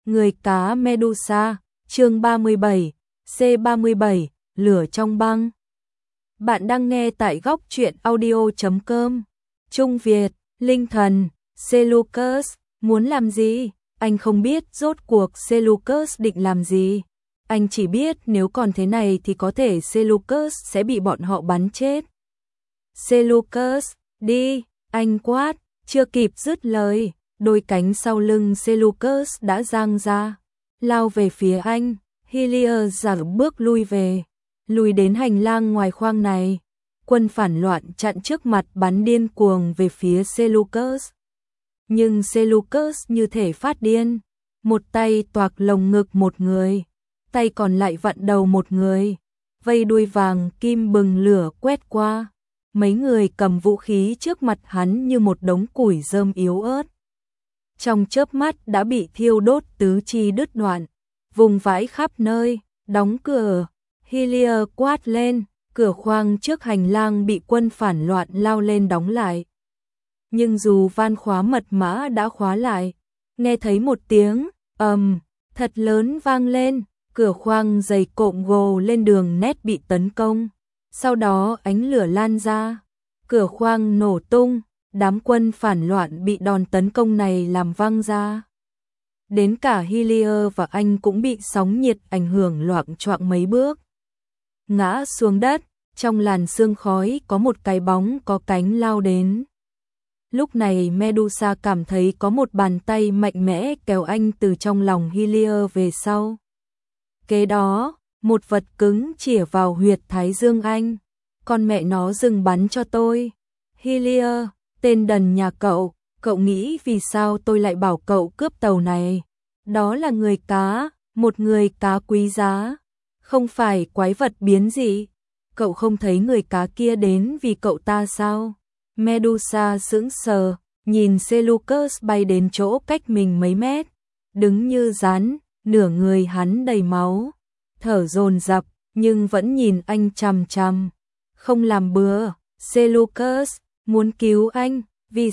Người cá Medusa, chương 37, C37, lửa trong băng. Bạn đang nghe tại góc truyện audio.com. Trung Việt, Linh Thần, Seleucus, muốn làm gì? Anh không biết rốt cuộc Seleucus định làm gì. Anh chỉ biết nếu còn thế này thì có thể Seleucus sẽ bị bọn họ bắn chết. Seleucus, đi, anh quát, chưa kịp dứt lời. Đôi cánh sau lưng Seleucus đã giang ra, lao về phía anh. Helios giả bước lùi đến hành lang ngoài khoang này. Quân phản loạn chặn trước mặt bắn điên cuồng về phía Seleucus. Nhưng Seleucus như thể phát điên, một tay toạc lồng ngực một người, tay còn lại vặn đầu một người, vây đuôi vàng kim bừng lửa quét qua. Mấy người cầm vũ khí trước mặt hắn như một đống củi rơm yếu ớt. Trong chớp mắt đã bị thiêu đốt tứ chi đứt đoạn, vùng vãi khắp nơi, đóng cửa. Helios quát lên, cửa khoang trước hành lang bị quân phản loạn lao lên đóng lại. Nhưng dù van khóa mật mã đã khóa lại, nghe thấy một tiếng ầm thật lớn vang lên, cửa khoang dày cộm gồ lên đường nét bị tấn công. Sau đó ánh lửa lan ra, cửa khoang nổ tung. Đám quân phản loạn bị đòn tấn công này làm văng ra. Đến cả Helios và anh cũng bị sóng nhiệt ảnh hưởng loạng choạng mấy bước, ngã xuống đất. Trong làn sương khói có một cái bóng có cánh lao đến. Lúc này Medusa cảm thấy có một bàn tay mạnh mẽ kéo anh từ trong lòng Helios về sau. Kế đó, một vật cứng chĩa vào huyệt thái dương anh. Con mẹ nó dừng bắn cho tôi. Helios, tên đần nhà cậu nghĩ vì sao tôi lại bảo cậu cướp tàu này? Đó là người cá, một người cá quý giá, không phải quái vật biến dị. Cậu không thấy người cá kia đến vì cậu ta sao? Medusa sững sờ, nhìn Seleucus bay đến chỗ cách mình mấy mét, đứng như rắn, nửa người hắn đầy máu, thở dồn dập, nhưng vẫn nhìn anh chằm chằm, không làm bừa. Seleucus muốn cứu anh, vì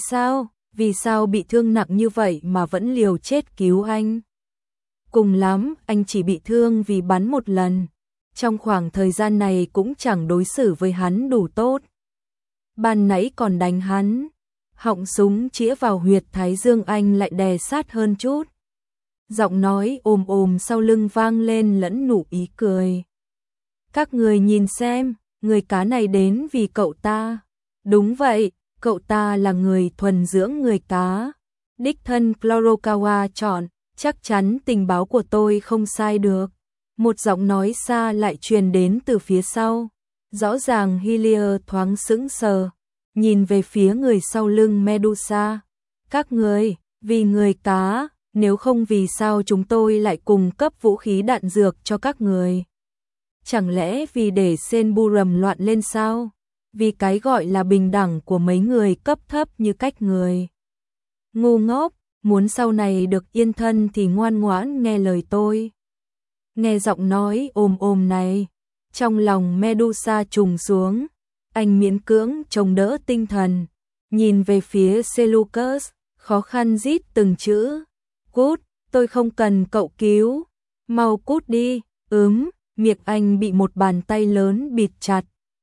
sao bị thương nặng như vậy mà vẫn liều chết cứu anh? Cùng lắm, anh chỉ bị thương vì bắn một lần. Trong khoảng thời gian này cũng chẳng đối xử với hắn đủ tốt. Ban nãy còn đánh hắn, họng súng chĩa vào huyệt thái dương anh lại đè sát hơn chút. Giọng nói ồm sau lưng vang lên lẫn nụ ý cười. Các người nhìn xem, người cá này đến vì cậu ta. Đúng vậy, cậu ta là người thuần dưỡng người cá. Đích thân Kurokawa chọn, chắc chắn tình báo của tôi không sai được. Một giọng nói xa lại truyền đến từ phía sau. Rõ ràng Helios thoáng sững sờ, nhìn về phía người sau lưng Medusa. Các người, vì người cá, nếu không vì sao chúng tôi lại cung cấp vũ khí đạn dược cho các người? Chẳng lẽ vì để Senburum loạn lên sao? Vì cái gọi là bình đẳng của mấy người cấp thấp như cách người? Ngu ngốc, muốn sau này được yên thân thì ngoan ngoãn nghe lời tôi. Nghe giọng nói ồm này, trong lòng Medusa trùng xuống, anh miễn cưỡng chống đỡ tinh thần, nhìn về phía Seleucus, khó khăn rít từng chữ. Cút, tôi không cần cậu cứu, mau cút đi. Miệng anh bị một bàn tay lớn bịt chặt.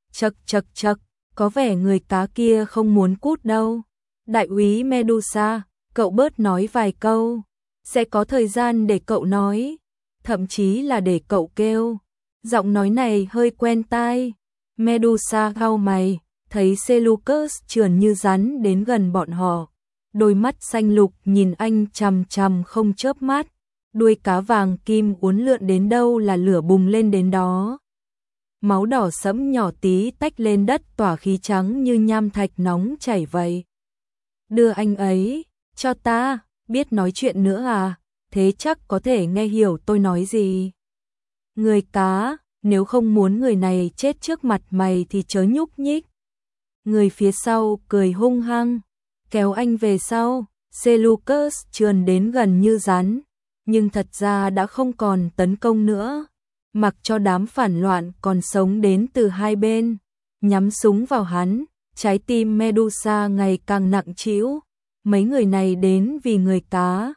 Chậc, có vẻ người cá kia không muốn cút đâu. Đại úy Medusa, cậu bớt nói vài câu, sẽ có thời gian để cậu nói, thậm chí là để cậu kêu. Giọng nói này hơi quen tai. Medusa cau mày, thấy Seleucus trườn như rắn đến gần bọn họ, đôi mắt xanh lục nhìn anh chằm chằm không chớp mắt, đuôi cá vàng kim uốn lượn đến đâu là lửa bùng lên đến đó. Máu đỏ sẫm nhỏ tí tách lên đất tỏa khí trắng như nham thạch nóng chảy vậy. Đưa anh ấy, cho ta, biết nói chuyện nữa à, thế chắc có thể nghe hiểu tôi nói gì. Người cá, nếu không muốn người này chết trước mặt mày thì chớ nhúc nhích. Người phía sau cười hung hăng, kéo anh về sau. Seleucus trườn đến gần như rắn, nhưng thật ra đã không còn tấn công nữa, mặc cho đám phản loạn còn sống đến từ hai bên nhắm súng vào hắn. Trái tim Medusa ngày càng nặng trĩu. Mấy người này đến vì người cá,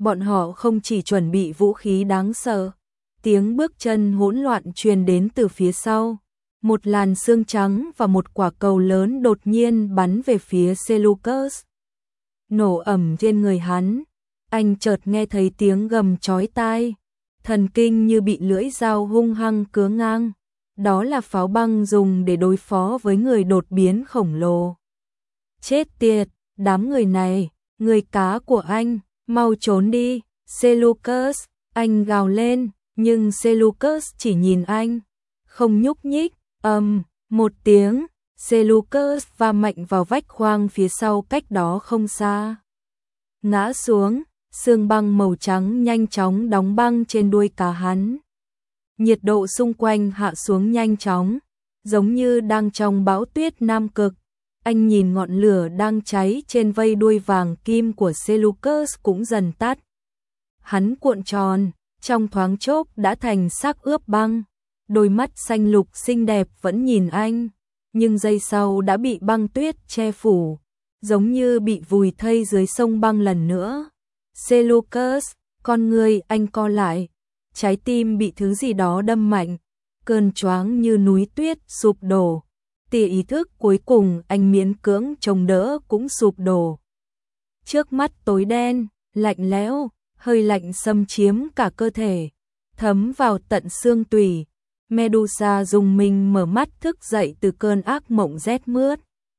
Bọn họ không chỉ chuẩn bị vũ khí đáng sợ, tiếng bước chân hỗn loạn truyền đến từ phía sau. Một làn xương trắng và một quả cầu lớn đột nhiên bắn về phía Seleucus. Nổ ầm trên người hắn, anh chợt nghe thấy tiếng gầm chói tai, thần kinh như bị lưỡi dao hung hăng cứa ngang. Đó là pháo băng dùng để đối phó với người đột biến khổng lồ. Chết tiệt, đám người này, người cá của anh, mau trốn đi, Seleucus, anh gào lên, nhưng Seleucus chỉ nhìn anh, không nhúc nhích. Một tiếng, Seleucus va mạnh vào vách khoang phía sau cách đó không xa. Ngã xuống, xương băng màu trắng nhanh chóng đóng băng trên đuôi cá hắn. Nhiệt độ xung quanh hạ xuống nhanh chóng, giống như đang trong bão tuyết Nam Cực. Anh nhìn ngọn lửa đang cháy trên vây đuôi vàng kim của Seleucus cũng dần tắt. Hắn cuộn tròn, trong thoáng chốc đã thành xác ướp băng. Đôi mắt xanh lục xinh đẹp vẫn nhìn anh, nhưng giây sau đã bị băng tuyết che phủ, giống như bị vùi thây dưới sông băng lần nữa. Seleucus, con người anh co lại, trái tim bị thứ gì đó đâm mạnh, cơn choáng như núi tuyết sụp đổ. Tia ý thức cuối cùng anh miễn cưỡng chống đỡ cũng sụp đổ. Trước mắt tối đen, lạnh lẽo, hơi lạnh xâm chiếm cả cơ thể, thấm vào tận xương tủy. Medusa rùng mình mở mắt thức dậy từ cơn ác mộng rét mướt.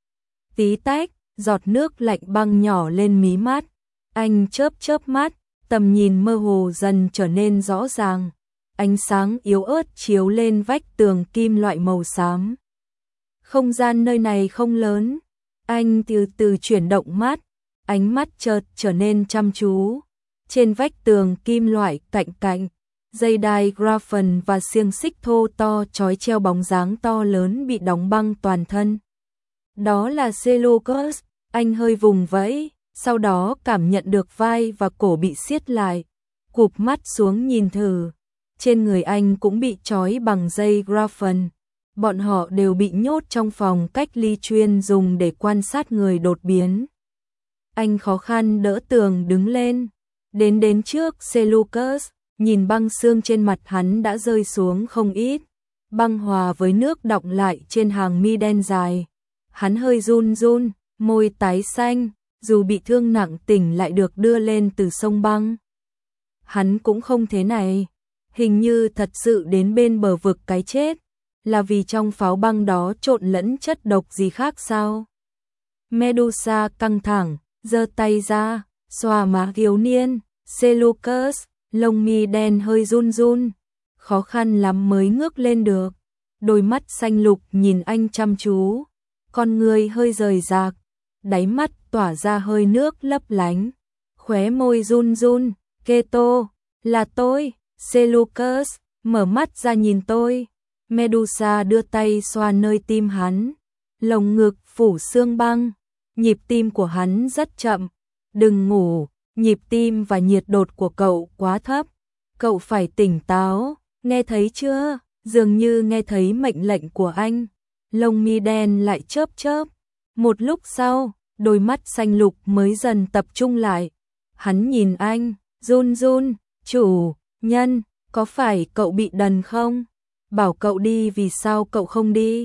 Tí tách, giọt nước lạnh băng nhỏ lên mí mắt. Anh chớp chớp mắt, tầm nhìn mơ hồ dần trở nên rõ ràng. Ánh sáng yếu ớt chiếu lên vách tường kim loại màu xám. Không gian nơi này không lớn. Anh từ từ chuyển động mắt, ánh mắt chợt trở nên chăm chú. Trên vách tường kim loại cạnh cạnh, dây đai graphene và xiềng xích thô to trói treo bóng dáng to lớn bị đóng băng toàn thân. Đó là Seleucus, anh hơi vùng vẫy, sau đó cảm nhận được vai và cổ bị siết lại, cụp mắt xuống nhìn thử. Trên người anh cũng bị trói bằng dây graphene. Bọn họ đều bị nhốt trong phòng cách ly chuyên dùng để quan sát người đột biến. Anh khó khăn đỡ tường đứng lên, đến trước Seleucus. Nhìn băng xương trên mặt hắn đã rơi xuống không ít, băng hòa với nước đọng lại trên hàng mi đen dài. Hắn hơi run run, môi tái xanh, dù bị thương nặng tỉnh lại được đưa lên từ sông băng. Hắn cũng không thế này, hình như thật sự đến bên bờ vực cái chết, là vì trong pháo băng đó trộn lẫn chất độc gì khác sao? Medusa căng thẳng, giơ tay ra, xoa má thiếu niên, Seleucus. Lông mi đen hơi run run, khó khăn lắm mới ngước lên được. Đôi mắt xanh lục nhìn anh chăm chú, con người hơi rời rạc, đáy mắt tỏa ra hơi nước lấp lánh, khóe môi run run. Keto, là tôi. Seleucus, mở mắt ra nhìn tôi. Medusa đưa tay xoa nơi tim hắn, lồng ngực phủ xương băng, nhịp tim của hắn rất chậm. Đừng ngủ. Nhịp tim và nhiệt độ của cậu quá thấp, cậu phải tỉnh táo, nghe thấy chưa? Dường như nghe thấy mệnh lệnh của anh. Lông mi đen lại chớp chớp. Một lúc sau, đôi mắt xanh lục mới dần tập trung lại. Hắn nhìn anh, run run, chủ nhân, có phải cậu bị đần không? Bảo cậu đi vì sao cậu không đi?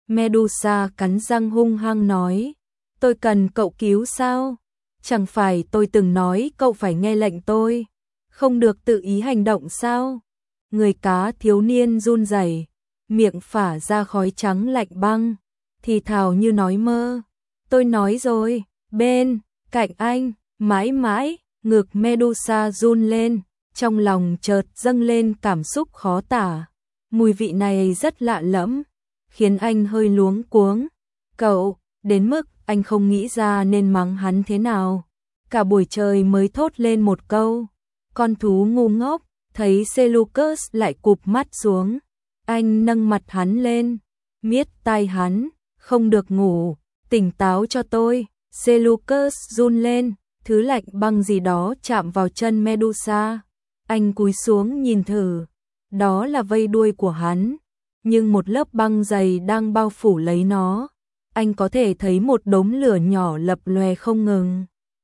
Medusa cắn răng hung hăng nói, tôi cần cậu cứu sao? Chẳng phải tôi từng nói cậu phải nghe lệnh tôi, không được tự ý hành động sao? Người cá thiếu niên run rẩy, miệng phả ra khói trắng lạnh băng, thì thào như nói mơ. Tôi nói rồi, bên cạnh anh, mãi mãi. Ngực Medusa run lên, trong lòng chợt dâng lên cảm xúc khó tả. Mùi vị này rất lạ lẫm, khiến anh hơi luống cuống. Cậu, đến mức anh không nghĩ ra nên mắng hắn thế nào. Cả buổi trời mới thốt lên một câu. Con thú ngu ngốc. Thấy Seleucus lại cụp mắt xuống, anh nâng mặt hắn lên, miết tai hắn, không được ngủ, tỉnh táo cho tôi. Seleucus run lên, thứ lạnh băng gì đó chạm vào chân Medusa. Anh cúi xuống nhìn thử, đó là vây đuôi của hắn, nhưng một lớp băng dày đang bao phủ lấy nó. Anh có thể thấy một đốm lửa nhỏ lập lòe không ngừng.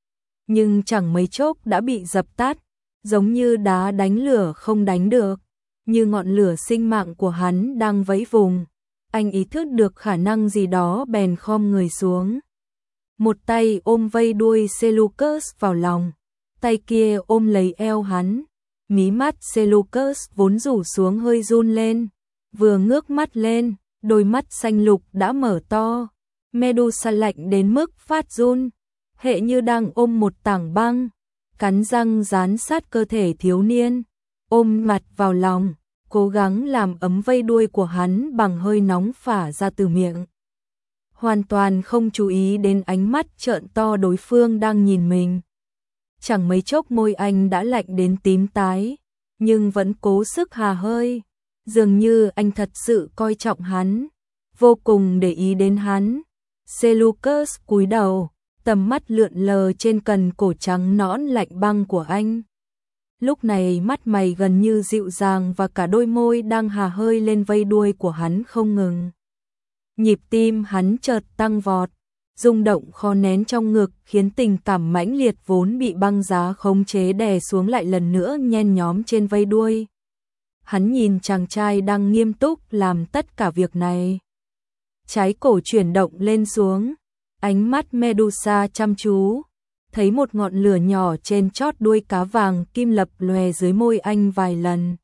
nhưng chẳng mấy chốc đã bị dập tắt, giống như đá đánh lửa không đánh được, như ngọn lửa sinh mạng của hắn đang vẫy vùng. Anh ý thức được khả năng gì đó bèn khom người xuống. Một tay ôm vây đuôi Seleucus vào lòng, tay kia ôm lấy eo hắn. Mí mắt Seleucus vốn rủ xuống hơi run lên, vừa ngước mắt lên, đôi mắt xanh lục đã mở to. Medusa lạnh đến mức phát run, hệ như đang ôm một tảng băng, cắn răng dán sát cơ thể thiếu niên, ôm mặt vào lòng, cố gắng làm ấm vây đuôi của hắn bằng hơi nóng phả ra từ miệng. Hoàn toàn không chú ý đến ánh mắt trợn to đối phương đang nhìn mình. Chẳng mấy chốc môi anh đã lạnh đến tím tái, nhưng vẫn cố sức hà hơi, dường như anh thật sự coi trọng hắn, vô cùng để ý đến hắn. Seleucus cúi đầu, tầm mắt lượn lờ trên cần cổ trắng nõn lạnh băng của anh. Lúc này mắt mày gần như dịu dàng và cả đôi môi đang hà hơi lên vây đuôi của hắn không ngừng. Nhịp tim hắn chợt tăng vọt, rung động khó nén trong ngực khiến tình cảm mãnh liệt vốn bị băng giá khống chế đè xuống lại lần nữa nhen nhóm trên vây đuôi. Hắn nhìn chàng trai đang nghiêm túc làm tất cả việc này. Trái cổ chuyển động lên xuống, ánh mắt Medusa chăm chú, thấy một ngọn lửa nhỏ trên chót đuôi cá vàng kim lập lòe dưới môi anh vài lần.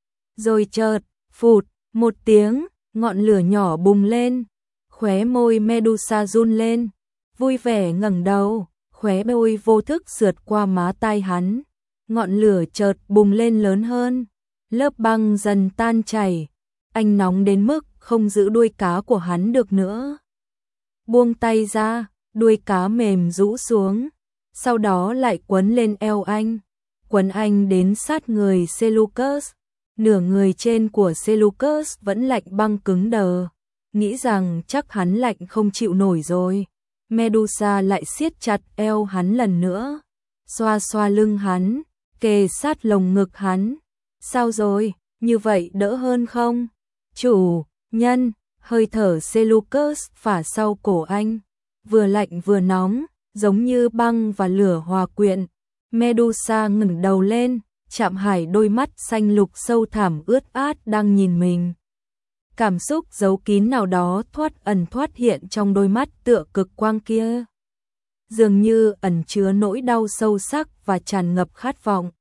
Rồi chợt, phụt, một tiếng, ngọn lửa nhỏ bùng lên, khóe môi Medusa run lên, vui vẻ ngẩng đầu, khóe môi vô thức sượt qua má tai hắn. Ngọn lửa chợt bùng lên lớn hơn, lớp băng dần tan chảy, anh nóng đến mức không giữ đuôi cá của hắn được nữa. Buông tay ra, đuôi cá mềm rũ xuống, sau đó lại quấn lên eo anh, quấn anh đến sát người Seleucus. Nửa người trên của Seleucus vẫn lạnh băng cứng đờ, nghĩ rằng chắc hắn lạnh không chịu nổi rồi. Medusa lại siết chặt eo hắn lần nữa, xoa xoa lưng hắn, kề sát lồng ngực hắn. Sao rồi, như vậy đỡ hơn không? Chủ nhân, hơi thở Seleucus phả sau cổ anh, vừa lạnh vừa nóng, giống như băng và lửa hòa quyện. Medusa ngẩng đầu lên, chạm hải đôi mắt xanh lục sâu thẳm ướt át đang nhìn mình. Cảm xúc giấu kín nào đó thoát ẩn thoát hiện trong đôi mắt tựa cực quang kia, dường như ẩn chứa nỗi đau sâu sắc và tràn ngập khát vọng.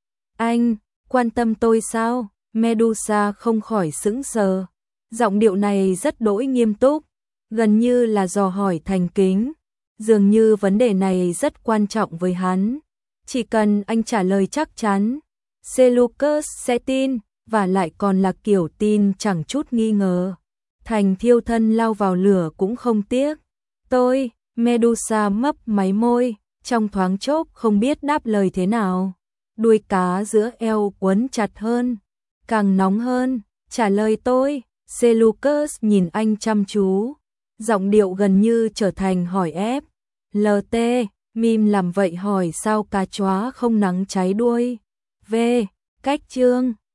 Anh, quan tâm tôi sao? Medusa không khỏi sững sờ. Giọng điệu này rất đỗi nghiêm túc, gần như là dò hỏi thành kính, dường như vấn đề này rất quan trọng với hắn. Chỉ cần anh trả lời chắc chắn, Seleucus sẽ tin, và lại còn là kiểu tin chẳng chút nghi ngờ. Thành thiêu thân lao vào lửa cũng không tiếc. Tôi, Medusa mấp máy môi, trong thoáng chốc không biết đáp lời thế nào. Đuôi cá giữa eo quấn chặt hơn, càng nóng hơn. Trả lời tôi. Seleucus nhìn anh chăm chú, giọng điệu gần như trở thành hỏi ép. LT, mim làm vậy hỏi sao cá chóa không nắng cháy đuôi. V, cách chương